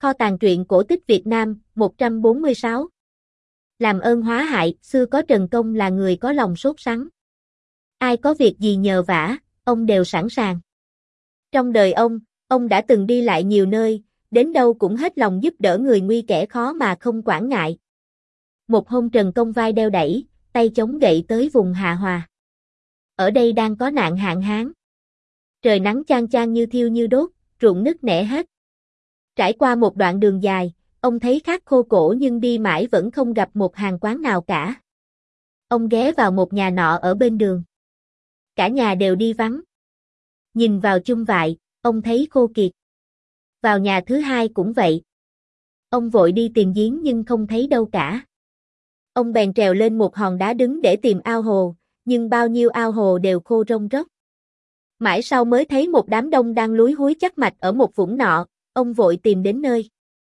Kho tàng truyện cổ tích Việt Nam, 146. Làm ơn hóa hại, xưa có Trần Công là người có lòng sốt sắng. Ai có việc gì nhờ vả, ông đều sẵn sàng. Trong đời ông đã từng đi lại nhiều nơi, đến đâu cũng hết lòng giúp đỡ người nguy kẻ khó mà không quản ngại. Một hôm Trần Công vai đeo đẩy, tay chống gậy tới vùng Hạ Hòa. Ở đây đang có nạn hạn hán. Trời nắng chang chang như thiêu như đốt, ruộng nứt nẻ hết. Trải qua một đoạn đường dài, ông thấy khát khô cổ nhưng đi mãi vẫn không gặp một hàng quán nào cả. Ông ghé vào một nhà nọ ở bên đường. Cả nhà đều đi vắng. Nhìn vào chum vại, ông thấy khô kiệt. Vào nhà thứ hai cũng vậy. Ông vội đi tìm giếng nhưng không thấy đâu cả. Ông bèn trèo lên một hòn đá đứng để tìm ao hồ, nhưng bao nhiêu ao hồ đều khô rông rốc. Mãi sau mới thấy một đám đông đang lúi húi chắc mạch ở một vũng nọ, ông vội tìm đến nơi.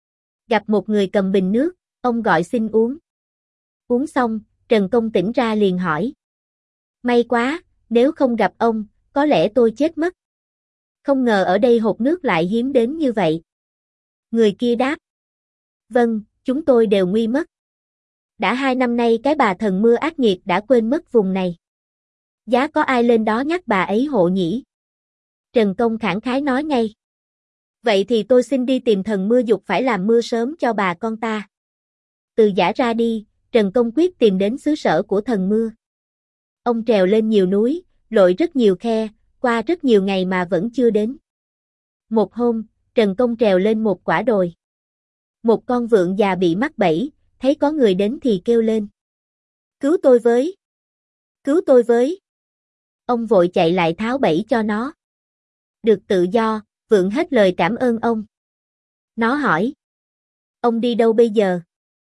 Gặp một người cầm bình nước, ông gọi xin uống. Uống xong, Trần Công tỉnh ra liền hỏi. May quá, nếu không gặp ông, có lẽ tôi chết mất. Không ngờ ở đây hột nước lại hiếm đến như vậy. Người kia đáp. Vâng, chúng tôi đều nguy mất. Đã 2 năm nay cái bà thần mưa ác nghiệt đã quên mất vùng này. Giá có ai lên đó nhắc bà ấy hộ nhỉ? Trần Công khẳng khái nói ngay. Vậy thì tôi xin đi tìm thần mưa giục phải làm mưa sớm cho bà con ta. Từ giã ra đi, Trần Công quyết tìm đến xứ sở của thần mưa. Ông trèo lên nhiều núi, lội rất nhiều khe, qua rất nhiều ngày mà vẫn chưa đến. Một hôm, Trần Công trèo lên một quả đồi. Một con vượn già bị mắc bẫy, thấy có người đến thì kêu lên. Cứu tôi với! Cứu tôi với! Ông vội chạy lại tháo bẫy cho nó. Được tự do, vượn hết lời cảm ơn ông. Nó hỏi. Ông đi đâu bây giờ?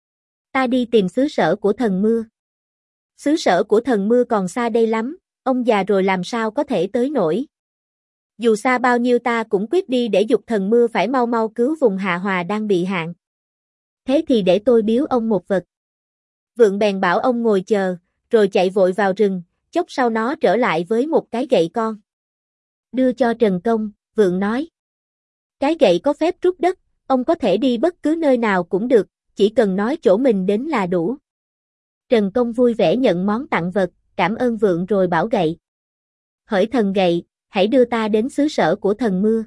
Ta đi tìm xứ sở của thần mưa. Xứ sở của thần mưa còn xa đây lắm, ông già rồi làm sao có thể tới nổi. Dù xa bao nhiêu ta cũng quyết đi để giục thần mưa phải mau mau cứu vùng Hạ Hòa đang bị hạn. Thế thì để tôi biếu ông một vật. Vượn bèn bảo ông ngồi chờ, rồi chạy vội vào rừng, chốc sau nó trở lại với một cái gậy con. Đưa cho Trần Công, vượn nói. Cái gậy có phép trút đất, ông có thể đi bất cứ nơi nào cũng được, chỉ cần nói chỗ mình đến là đủ. Trần Công vui vẻ nhận món tặng vật, cảm ơn vượn rồi bảo gậy. Hỡi thần gậy, hãy đưa ta đến xứ sở của thần mưa.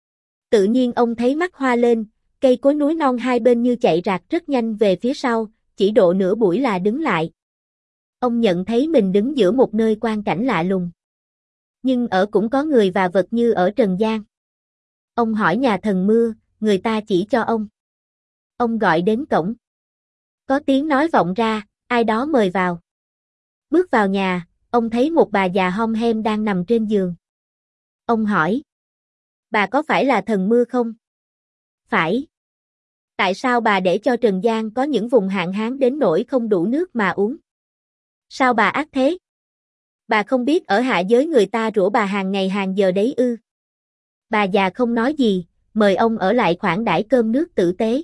Tự nhiên ông thấy mắt hoa lên, cây cối núi non hai bên như chạy rạc rất nhanh về phía sau, chỉ độ nửa buổi là đứng lại. Ông nhận thấy mình đứng giữa một nơi quang cảnh lạ lùng. Nhưng ở cũng có người và vật như ở trần gian. Ông hỏi nhà thần mưa, người ta chỉ cho ông. Ông gọi đến cổng. Có tiếng nói vọng ra, ai đó mời vào. Bước vào nhà, ông thấy một bà già hom hem đang nằm trên giường. Ông hỏi. Bà có phải là thần mưa không? Phải. Tại sao bà để cho Trần gian có những vùng hạn hán đến nỗi không đủ nước mà uống? Sao bà ác thế? Bà không biết ở hạ giới người ta rủa bà hàng ngày hàng giờ đấy ư? Bà già không nói gì, mời ông ở lại khoản đãi cơm nước tử tế.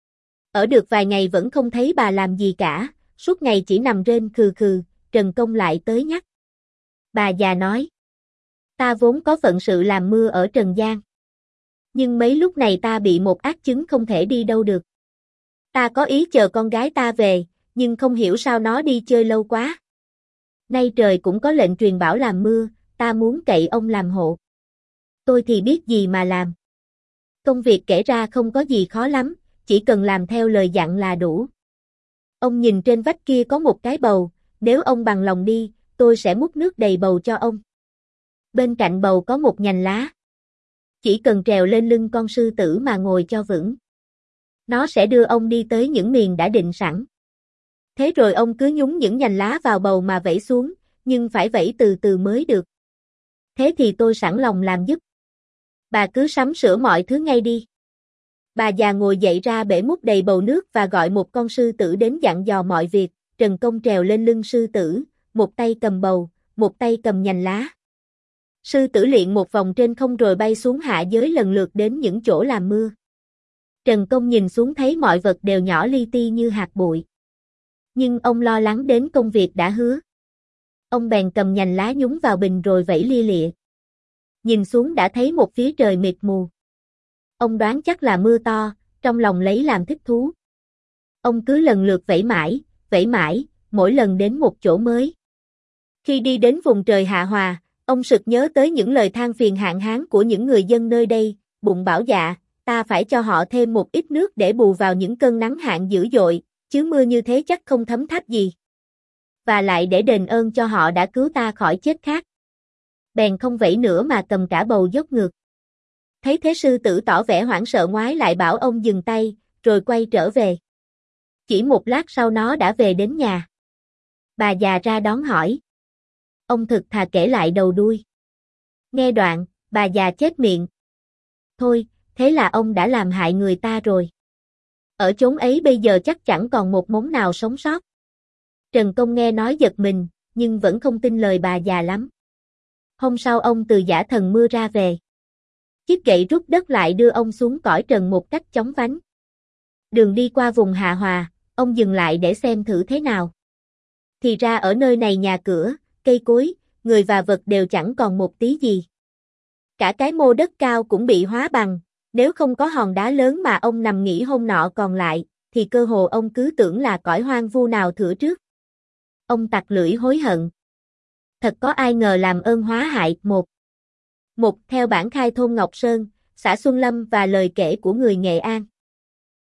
Ở được vài ngày vẫn không thấy bà làm gì cả, suốt ngày chỉ nằm rên khừ khừ, Trần Công lại tới nhắc. Bà già nói. Ta vốn có phận sự làm mưa ở Trần gian. Nhưng mấy lúc này ta bị một ác chứng không thể đi đâu được. Ta có ý chờ con gái ta về, nhưng không hiểu sao nó đi chơi lâu quá. Nay trời cũng có lệnh truyền bảo làm mưa, ta muốn cậy ông làm hộ. Tôi thì biết gì mà làm. Công việc kể ra không có gì khó lắm, chỉ cần làm theo lời dặn là đủ. Ông nhìn trên vách kia có một cái bầu, nếu ông bằng lòng đi, tôi sẽ múc nước đầy bầu cho ông. Bên cạnh bầu có một nhành lá. Chỉ cần trèo lên lưng con sư tử mà ngồi cho vững. Nó sẽ đưa ông đi tới những miền đã định sẵn. Thế rồi ông cứ nhúng những nhành lá vào bầu mà vẩy xuống, nhưng phải vẩy từ từ mới được. Thế thì tôi sẵn lòng làm giúp. Bà cứ sắm sửa mọi thứ ngay đi. Bà già ngồi dậy ra bể múc đầy bầu nước và gọi một con sư tử đến dặn dò mọi việc. Trần Công trèo lên lưng sư tử, một tay cầm bầu, một tay cầm nhành lá. Sư tử luyện một vòng trên không rồi bay xuống hạ giới lần lượt đến những chỗ làm mưa. Trần Công nhìn xuống thấy mọi vật đều nhỏ li ti như hạt bụi. Nhưng ông lo lắng đến công việc đã hứa. Ông bèn cầm nhành lá nhúng vào bình rồi vẩy lia lịa. Nhìn xuống đã thấy một phía trời mịt mù. Ông đoán chắc là mưa to, trong lòng lấy làm thích thú. Ông cứ lần lượt vẫy mãi, mỗi lần đến một chỗ mới. Khi đi đến vùng trời Hạ Hòa, ông sực nhớ tới những lời than phiền hạn hán của những người dân nơi đây, bụng bảo dạ, ta phải cho họ thêm một ít nước để bù vào những cơn nắng hạn dữ dội, chứ mưa như thế chắc không thấm tháp gì. Và lại để đền ơn cho họ đã cứu ta khỏi chết khát. Bèn không vẫy nữa mà cầm cả bầu dốc ngược. Thấy thế sư tử tỏ vẻ hoảng sợ ngoái lại bảo ông dừng tay, rồi quay trở về. Chỉ một lát sau nó đã về đến nhà. Bà già ra đón hỏi. Ông thực thà kể lại đầu đuôi. Nghe đoạn, bà già chép miệng. Thôi, thế là ông đã làm hại người ta rồi. Ở chốn ấy bây giờ chắc chẳng còn một mống nào sống sót. Trần Công nghe nói giật mình, nhưng vẫn không tin lời bà già lắm. Hôm sau ông từ giả thần mưa ra về. Chiếc gậy rút đất lại đưa ông xuống cõi trần một cách chóng vánh. Đường đi qua vùng Hạ Hòa, ông dừng lại để xem thử thế nào. Thì ra ở nơi này nhà cửa, cây cối, người và vật đều chẳng còn một tí gì. Cả cái mô đất cao cũng bị hóa bằng, nếu không có hòn đá lớn mà ông nằm nghỉ hôm nọ còn lại, thì cơ hồ ông cứ tưởng là cõi hoang vu nào thửa trước. Ông tặc lưỡi hối hận. Thật có ai ngờ làm ơn hóa hại. Một theo bản khai thôn Ngọc Sơn, xã Xuân Lâm và lời kể của người Nghệ An.